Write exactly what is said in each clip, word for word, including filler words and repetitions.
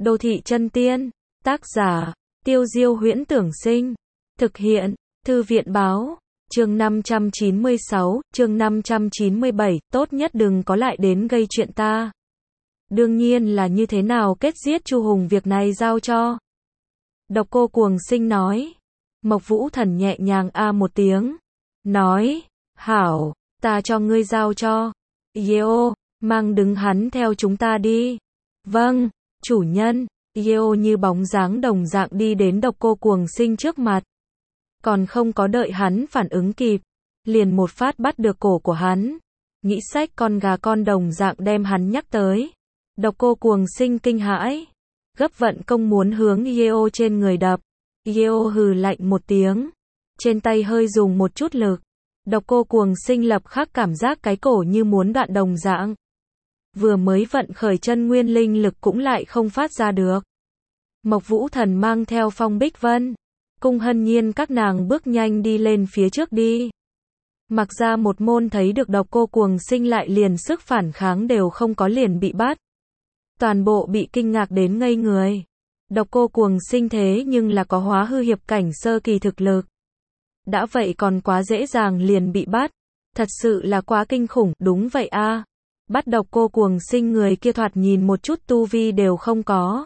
Đô thị chân tiên, tác giả, Tiêu Diêu Huyễn Tưởng Sinh, thực hiện, Thư viện báo, chương năm trăm chín mươi sáu, chương năm trăm chín mươi bảy, tốt nhất đừng có lại đến gây chuyện ta. Đương nhiên là như thế nào kết giết Chu Hùng việc này giao cho. Độc Cô Cuồng Sinh nói. Mộc Vũ Thần nhẹ nhàng a một tiếng, nói, hảo, ta cho ngươi giao cho. Yeo, mang đứng hắn theo chúng ta đi. Vâng, chủ nhân. Yeo như bóng dáng đồng dạng đi đến Độc Cô Cuồng Sinh trước mặt. Còn không có đợi hắn phản ứng kịp, liền một phát bắt được cổ của hắn. Nghĩ sách con gà con đồng dạng đem hắn nhắc tới. Độc Cô Cuồng Sinh kinh hãi, gấp vận công muốn hướng Yeo trên người đập. Yeo hừ lạnh một tiếng, trên tay hơi dùng một chút lực. Độc Cô Cuồng Sinh lập khắc cảm giác cái cổ như muốn đoạn đồng dạng. Vừa mới vận khởi chân nguyên linh lực cũng lại không phát ra được. Mộc Vũ Thần mang theo Phong Bích Vân, Cung Hân Nhiên các nàng bước nhanh đi lên phía trước đi. Mặc ra một môn thấy được Độc Cô Cuồng Sinh lại liền sức phản kháng đều không có liền bị bắt. Toàn bộ bị kinh ngạc đến ngây người. Độc Cô Cuồng Sinh thế nhưng là có hóa hư hiệp cảnh sơ kỳ thực lực. Đã vậy còn quá dễ dàng liền bị bắt. Thật sự là quá kinh khủng, đúng vậy a. À. Bắt Độc Cô Cuồng Sinh người kia thoạt nhìn một chút tu vi đều không có.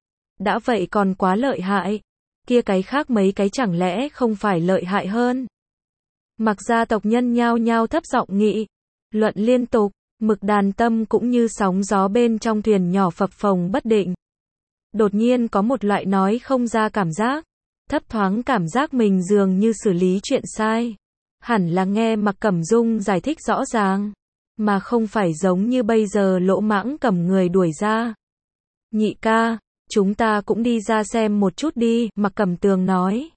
Đã vậy còn quá lợi hại. Kia cái khác mấy cái chẳng lẽ không phải lợi hại hơn. Mặc gia tộc nhân nhao nhao thấp giọng nghị luận liên tục. Mực Đàn Tâm cũng như sóng gió bên trong thuyền nhỏ phập phồng bất định. Đột nhiên có một loại nói không ra cảm giác. Thấp thoáng cảm giác mình dường như xử lý chuyện sai. Hẳn là nghe Mặc Cẩm Dung giải thích rõ ràng. Mà không phải giống như bây giờ lỗ mãng cầm người đuổi ra. Nhị ca, chúng ta cũng đi ra xem một chút đi, Mặc Cẩm Tường nói.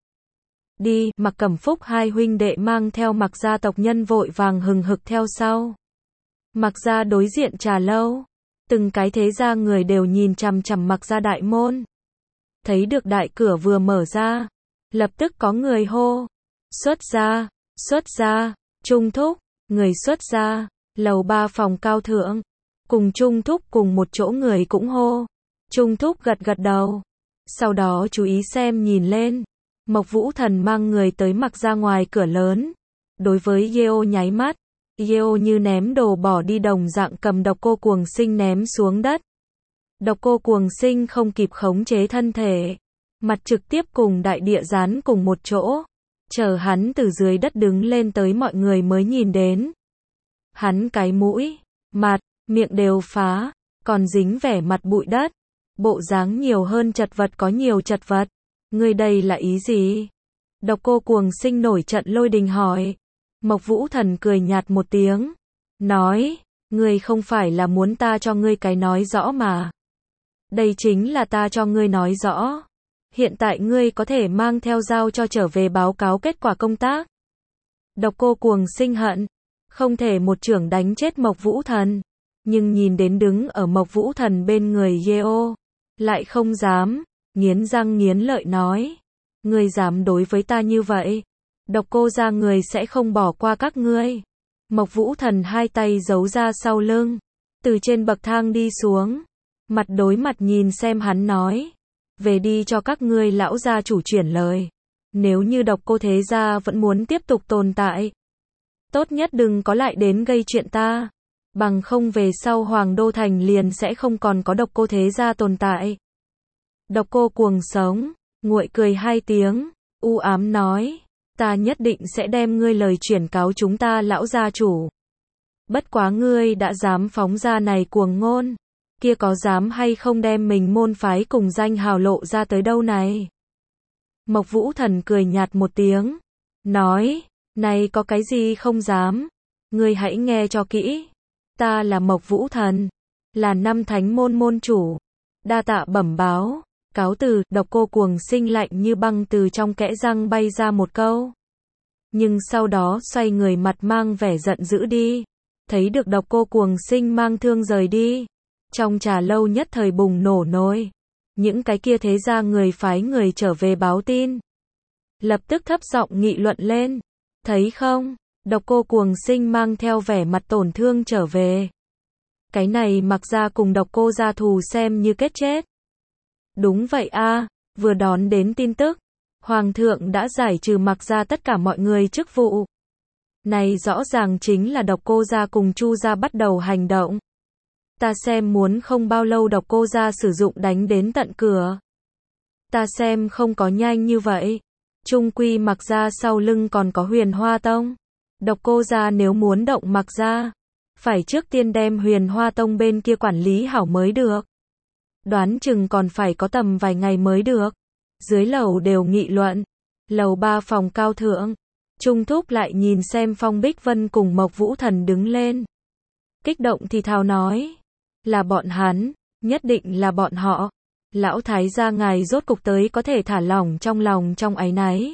Đi, Mặc Cẩm Phúc hai huynh đệ mang theo Mặc gia tộc nhân vội vàng hừng hực theo sau. Mặc gia đối diện trà lâu. Từng cái thế gia người đều nhìn chằm chằm Mặc gia đại môn. Thấy được đại cửa vừa mở ra, lập tức có người hô. Xuất gia, xuất gia, Trung Thúc, người xuất gia, lầu ba phòng cao thượng. Cùng Trung Thúc cùng một chỗ người cũng hô. Trung Thúc gật gật đầu. Sau đó chú ý xem nhìn lên. Mộc Vũ Thần mang người tới Mặc gia ngoài cửa lớn. Đối với Yeo nháy mắt. Yeo như ném đồ bỏ đi đồng dạng cầm Độc Cô Cuồng Sinh ném xuống đất. Độc Cô Cuồng Sinh không kịp khống chế thân thể. Mặt trực tiếp cùng đại địa dán cùng một chỗ. Chờ hắn từ dưới đất đứng lên tới mọi người mới nhìn đến. Hắn cái mũi, mặt, miệng đều phá, còn dính vẻ mặt bụi đất. Bộ dáng nhiều hơn chật vật có nhiều chật vật. Ngươi đây là ý gì? Độc Cô Cuồng Sinh nổi trận lôi đình hỏi. Mộc Vũ Thần cười nhạt một tiếng. Nói, ngươi không phải là muốn ta cho ngươi cái nói rõ mà. Đây chính là ta cho ngươi nói rõ. Hiện tại ngươi có thể mang theo dao cho trở về báo cáo kết quả công tác. Độc Cô Cuồng Sinh hận. Không thể một chưởng đánh chết Mộc Vũ Thần. Nhưng nhìn đến đứng ở Mộc Vũ Thần bên người Yeo. Lại không dám. Nghiến răng nghiến lợi nói. Ngươi dám đối với ta như vậy. Độc Cô gia người sẽ không bỏ qua các ngươi. Mộc Vũ Thần hai tay giấu ra sau lưng. Từ trên bậc thang đi xuống. Mặt đối mặt nhìn xem hắn nói. Về đi cho các ngươi lão gia chủ chuyển lời. Nếu như Độc Cô thế gia vẫn muốn tiếp tục tồn tại. Tốt nhất đừng có lại đến gây chuyện ta. Bằng không về sau Hoàng Đô Thành liền sẽ không còn có Độc Cô thế gia tồn tại. Độc Cô Cuồng sống. Nguội cười hai tiếng. U ám nói. Ta nhất định sẽ đem ngươi lời chuyển cáo chúng ta lão gia chủ. Bất quá ngươi đã dám phóng ra này cuồng ngôn. Kia có dám hay không đem mình môn phái cùng danh hào lộ ra tới đâu này? Mộc Vũ Thần cười nhạt một tiếng. Nói, này có cái gì không dám? Ngươi hãy nghe cho kỹ. Ta là Mộc Vũ Thần. Là năm thánh môn môn chủ. Đa tạ bẩm báo. Cáo từ, Độc Cô Cuồng Sinh lạnh như băng từ trong kẽ răng bay ra một câu. Nhưng sau đó xoay người mặt mang vẻ giận dữ đi. Thấy được Độc Cô Cuồng Sinh mang thương rời đi. Trong trà lâu nhất thời bùng nổ nổi. Những cái kia thế gia người phái người trở về báo tin. Lập tức thấp giọng nghị luận lên. Thấy không, Độc Cô Cuồng Sinh mang theo vẻ mặt tổn thương trở về. Cái này Mặc gia cùng Độc Cô gia thù xem như kết chết. Đúng vậy a, vừa đón đến tin tức. Hoàng thượng đã giải trừ Mạc gia tất cả mọi người chức vụ. Này rõ ràng chính là Độc Cô gia cùng Chu gia bắt đầu hành động. Ta xem muốn không bao lâu Độc Cô gia sử dụng đánh đến tận cửa. Ta xem không có nhanh như vậy. Chung quy Mạc gia sau lưng còn có Huyền Hoa Tông. Độc Cô gia nếu muốn động Mạc gia, phải trước tiên đem Huyền Hoa Tông bên kia quản lý hảo mới được. Đoán chừng còn phải có tầm vài ngày mới được. Dưới lầu đều nghị luận. Lầu ba phòng cao thượng. Trung Thúc lại nhìn xem Phong Bích Vân cùng Mộc Vũ Thần đứng lên. Kích động thì thào nói. Là bọn hắn, nhất định là bọn họ. Lão thái gia ngài rốt cục tới có thể thả lỏng trong lòng trong áy náy.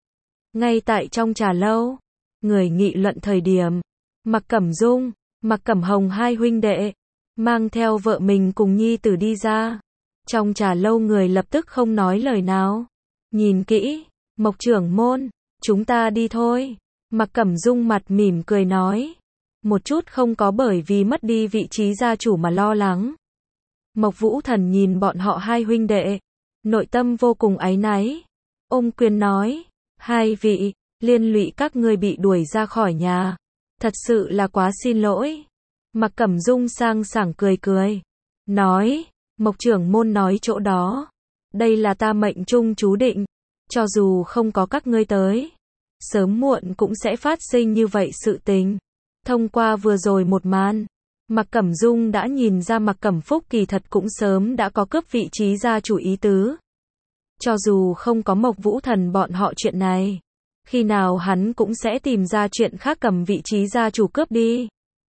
Ngay tại trong trà lâu, người nghị luận thời điểm, Mạc Cẩm Dung, Mạc Cẩm Hồng hai huynh đệ, mang theo vợ mình cùng nhi tử đi ra. Trong trà lâu người lập tức không nói lời nào. Nhìn kỹ, Mộc trưởng môn, chúng ta đi thôi. Mạc Cẩm Dung mặt mỉm cười nói. Một chút không có bởi vì mất đi vị trí gia chủ mà lo lắng. Mộc Vũ Thần nhìn bọn họ hai huynh đệ, nội tâm vô cùng áy náy. Ôm quyền nói, hai vị, liên lụy các ngươi bị đuổi ra khỏi nhà. Thật sự là quá xin lỗi. Mạc Cẩm Dung sang sảng cười cười. Nói, Mộc trưởng môn nói chỗ đó. Đây là ta mệnh trung chú định. Cho dù không có các ngươi tới, sớm muộn cũng sẽ phát sinh như vậy sự tình. Thông qua vừa rồi một màn, Mạc Cẩm Dung đã nhìn ra Mạc Cẩm Phúc kỳ thật cũng sớm đã có cướp vị trí gia chủ ý tứ. Cho dù không có Mộc Vũ Thần bọn họ chuyện này, khi nào hắn cũng sẽ tìm ra chuyện khác cầm vị trí gia chủ cướp đi.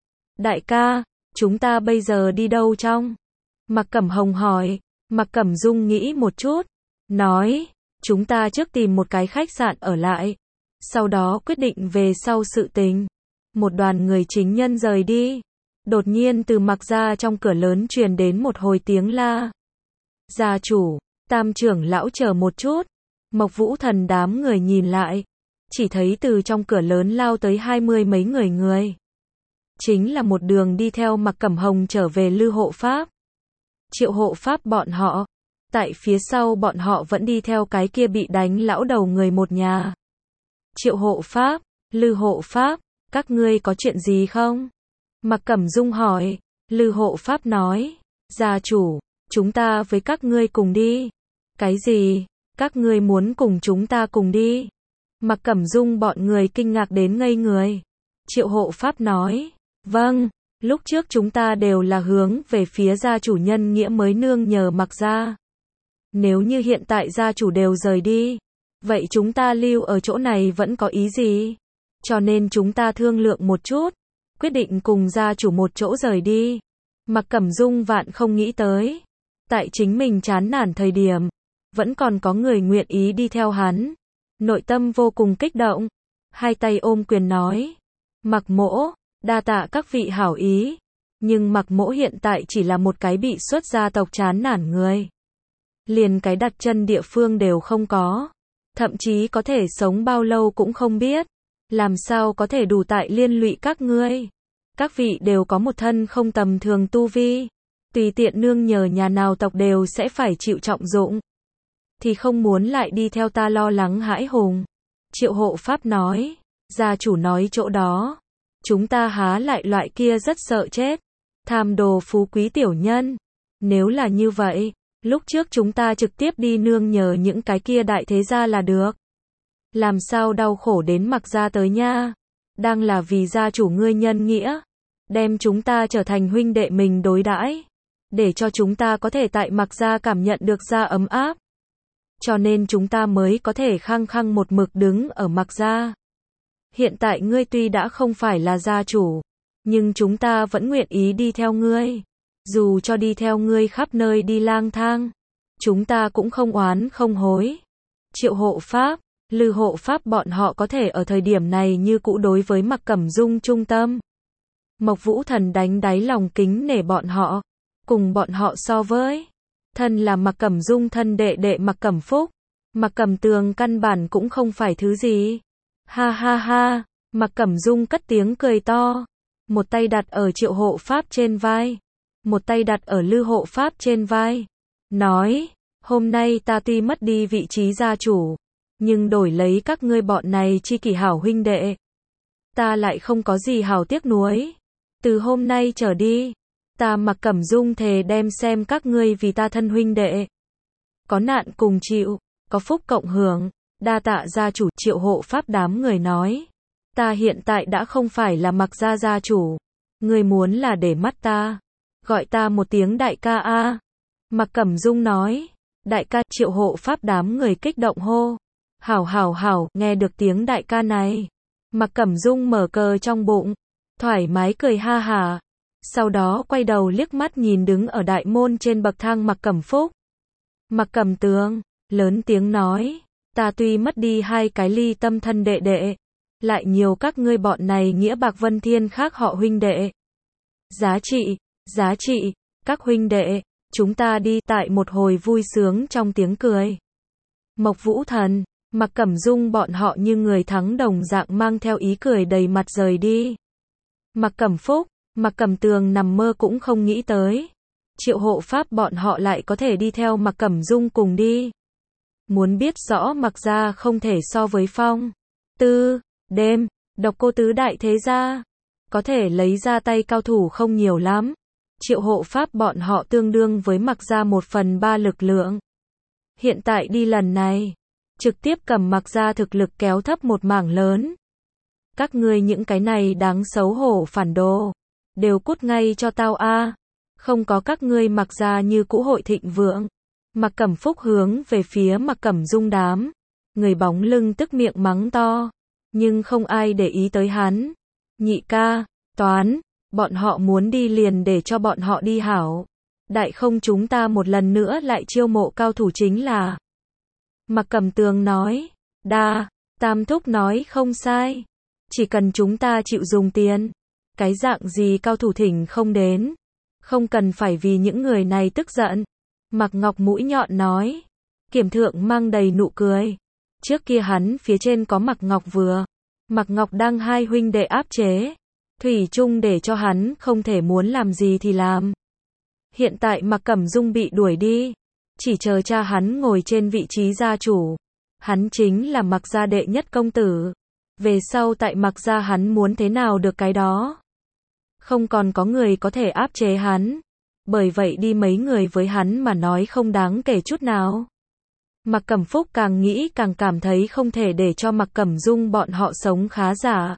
Đại ca, chúng ta bây giờ đi đâu trong? Mạc Cẩm Hồng hỏi. Mạc Cẩm Dung nghĩ một chút, nói, chúng ta trước tìm một cái khách sạn ở lại, sau đó quyết định về sau sự tình. Một đoàn người chính nhân rời đi. Đột nhiên từ Mạc gia trong cửa lớn truyền đến một hồi tiếng la. Gia chủ, Tam trưởng lão chờ một chút. Mộc Vũ Thần đám người nhìn lại, chỉ thấy từ trong cửa lớn lao tới hai mươi mấy người người. Chính là một đường đi theo Mạc Cẩm Hồng trở về Lư Hộ Pháp. Triệu Hộ Pháp bọn họ, tại phía sau bọn họ vẫn đi theo cái kia bị đánh lão đầu người một nhà. Triệu Hộ Pháp, Lư Hộ Pháp, các ngươi có chuyện gì không? Mạc Cẩm Dung hỏi. Lư Hộ Pháp nói, gia chủ, chúng ta với các ngươi cùng đi. Cái gì? Các ngươi muốn cùng chúng ta cùng đi? Mạc Cẩm Dung bọn người kinh ngạc đến ngây người. Triệu Hộ Pháp nói, vâng, lúc trước chúng ta đều là hướng về phía gia chủ nhân nghĩa mới nương nhờ Mạc gia. Nếu như hiện tại gia chủ đều rời đi, vậy chúng ta lưu ở chỗ này vẫn có ý gì? Cho nên chúng ta thương lượng một chút, quyết định cùng gia chủ một chỗ rời đi. Mạc Cẩm Dung vạn không nghĩ tới, tại chính mình chán nản thời điểm, vẫn còn có người nguyện ý đi theo hắn. Nội tâm vô cùng kích động, hai tay ôm quyền nói, Mạc mỗ, đa tạ các vị hảo ý, nhưng Mạc mỗ hiện tại chỉ là một cái bị xuất gia tộc chán nản người. Liền cái đặt chân địa phương đều không có, thậm chí có thể sống bao lâu cũng không biết, làm sao có thể đủ tại liên lụy các ngươi. Các vị đều có một thân không tầm thường tu vi, tùy tiện nương nhờ nhà nào tộc đều sẽ phải chịu trọng dụng, thì không muốn lại đi theo ta lo lắng hãi hùng. Triệu Hộ Pháp nói, gia chủ nói chỗ đó, chúng ta há lại loại kia rất sợ chết, tham đồ phú quý tiểu nhân. Nếu là như vậy, lúc trước chúng ta trực tiếp đi nương nhờ những cái kia đại thế gia là được. Làm sao đau khổ đến Mạc gia tới nha? Đang là vì gia chủ ngươi nhân nghĩa, đem chúng ta trở thành huynh đệ mình đối đãi, để cho chúng ta có thể tại Mạc gia cảm nhận được gia ấm áp. Cho nên chúng ta mới có thể khăng khăng một mực đứng ở Mạc gia. Hiện tại ngươi tuy đã không phải là gia chủ, nhưng chúng ta vẫn nguyện ý đi theo ngươi. Dù cho đi theo ngươi khắp nơi đi lang thang, chúng ta cũng không oán không hối. Triệu Hộ Pháp, Lư Hộ Pháp bọn họ có thể ở thời điểm này như cũ đối với Mạc Cẩm Dung trung tâm. Mộc Vũ Thần đánh đáy lòng kính nể bọn họ, cùng bọn họ so với thân là Mạc Cẩm Dung thân đệ đệ Mạc Cẩm Phúc, Mạc Cẩm Tường căn bản cũng không phải thứ gì. Ha ha ha, Mạc Cẩm Dung cất tiếng cười to, một tay đặt ở Triệu Hộ Pháp trên vai, một tay đặt ở Lư Hộ Pháp trên vai, nói, Hôm nay ta tuy mất đi vị trí gia chủ, nhưng đổi lấy các ngươi bọn này chi kỷ hảo huynh đệ, ta lại không có gì hảo tiếc nuối. Từ hôm nay trở đi, ta Mặc Cẩm Dung thề đem xem các ngươi vì ta thân huynh đệ. Có nạn cùng chịu, có phúc cộng hưởng, đa tạ gia chủ. Triệu Hộ Pháp đám người nói, ta hiện tại đã không phải là Mặc gia gia chủ, ngươi muốn là để mắt ta, gọi ta một tiếng đại ca a. Mặc Cẩm Dung nói, đại ca. Triệu Hộ Pháp đám người kích động hô, hảo hảo hảo. Nghe được tiếng đại ca này, Mặc Cẩm Dung mở cờ trong bụng, thoải mái cười ha hả. Sau đó quay đầu liếc mắt nhìn đứng ở đại môn trên bậc thang Mặc Cẩm Phúc. Mặc Cẩm Tường, lớn tiếng nói, ta tuy mất đi hai cái ly tâm thân đệ đệ, lại nhiều các ngươi bọn này nghĩa bạc vân thiên khác họ huynh đệ. Giá trị, giá trị, các huynh đệ, chúng ta đi. Tại một hồi vui sướng trong tiếng cười, Mộc Vũ Thần, Mặc Cẩm Dung bọn họ như người thắng đồng dạng mang theo ý cười đầy mặt rời đi. Mặc Cẩm Phúc, Mặc Cẩm Tường nằm mơ cũng không nghĩ tới, Triệu Hộ Pháp bọn họ lại có thể đi theo Mặc Cẩm Dung cùng đi. Muốn biết rõ Mặc gia không thể so với Phong, Tư, Đêm, Độc Cô tứ đại thế gia, có thể lấy ra tay cao thủ không nhiều lắm. Triệu Hộ Pháp bọn họ tương đương với Mặc gia một phần ba lực lượng. Hiện tại đi lần này, trực tiếp cầm Mặc gia thực lực kéo thấp một mảng lớn. Các ngươi những cái này đáng xấu hổ phản đồ, đều cút ngay cho tao a. Không có các ngươi Mặc gia như cũ hội thịnh vượng. Mặc Cẩm Phúc hướng về phía Mặc Cẩm Dung đám người bóng lưng tức miệng mắng to, nhưng không ai để ý tới hắn. Nhị ca, Toán, bọn họ muốn đi liền để cho bọn họ đi hảo. Đại không chúng ta một lần nữa lại chiêu mộ cao thủ chính là. Mặc Cẩm Tường nói, đa, Tam thúc nói không sai. Chỉ cần chúng ta chịu dùng tiền, cái dạng gì cao thủ thỉnh không đến. Không cần phải vì những người này tức giận. Mạc Ngọc mũi nhọn nói. Kiểm Thượng mang đầy nụ cười. Trước kia hắn phía trên có Mạc Ngọc vừa. Mạc Ngọc đang hai huynh đệ áp chế. Thủy chung để cho hắn không thể muốn làm gì thì làm. Hiện tại Mặc Cẩm Dung bị đuổi đi, chỉ chờ cha hắn ngồi trên vị trí gia chủ. Hắn chính là Mặc gia đệ nhất công tử. Về sau tại Mặc gia hắn muốn thế nào được cái đó. Không còn có người có thể áp chế hắn. Bởi vậy đi mấy người với hắn mà nói không đáng kể chút nào. Mặc Cẩm Phúc càng nghĩ càng cảm thấy không thể để cho Mặc Cẩm Dung bọn họ sống khá giả.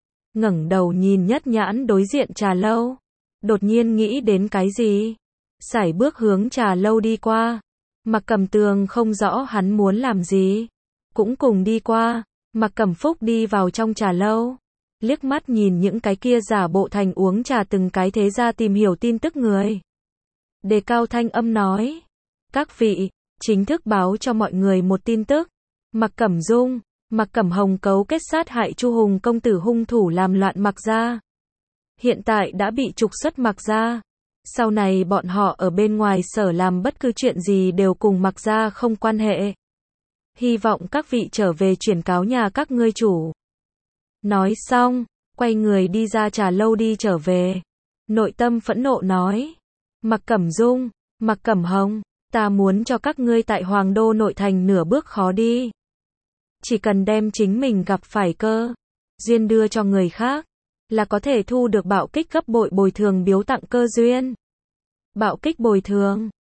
Ngẩng đầu nhìn nhất nhãn đối diện trà lâu. Đột nhiên nghĩ đến cái gì? Sải bước hướng trà lâu đi qua. Mặc Cẩm Tường không rõ hắn muốn làm gì, cũng cùng đi qua. Mặc Cẩm Phúc đi vào trong trà lâu, liếc mắt nhìn những cái kia giả bộ thành uống trà từng cái thế ra tìm hiểu tin tức người. Đề cao thanh âm nói, các vị, chính thức báo cho mọi người một tin tức. Mặc Cẩm Dung, Mặc Cẩm Hồng cấu kết sát hại Chu Hùng công tử hung thủ làm loạn Mặc gia. Hiện tại đã bị trục xuất Mặc gia. Sau này bọn họ ở bên ngoài sở làm bất cứ chuyện gì đều cùng Mặc gia không quan hệ. Hy vọng các vị trở về chuyển cáo nhà các ngươi chủ. Nói xong, quay người đi ra trà lâu đi trở về. Nội tâm phẫn nộ nói, Mặc Cẩm Dung, Mặc Cẩm Hồng, ta muốn cho các ngươi tại Hoàng Đô nội thành nửa bước khó đi. Chỉ cần đem chính mình gặp phải cơ duyên đưa cho người khác, là có thể thu được bạo kích gấp bội bồi thường biếu tặng cơ duyên. Bạo kích bồi thường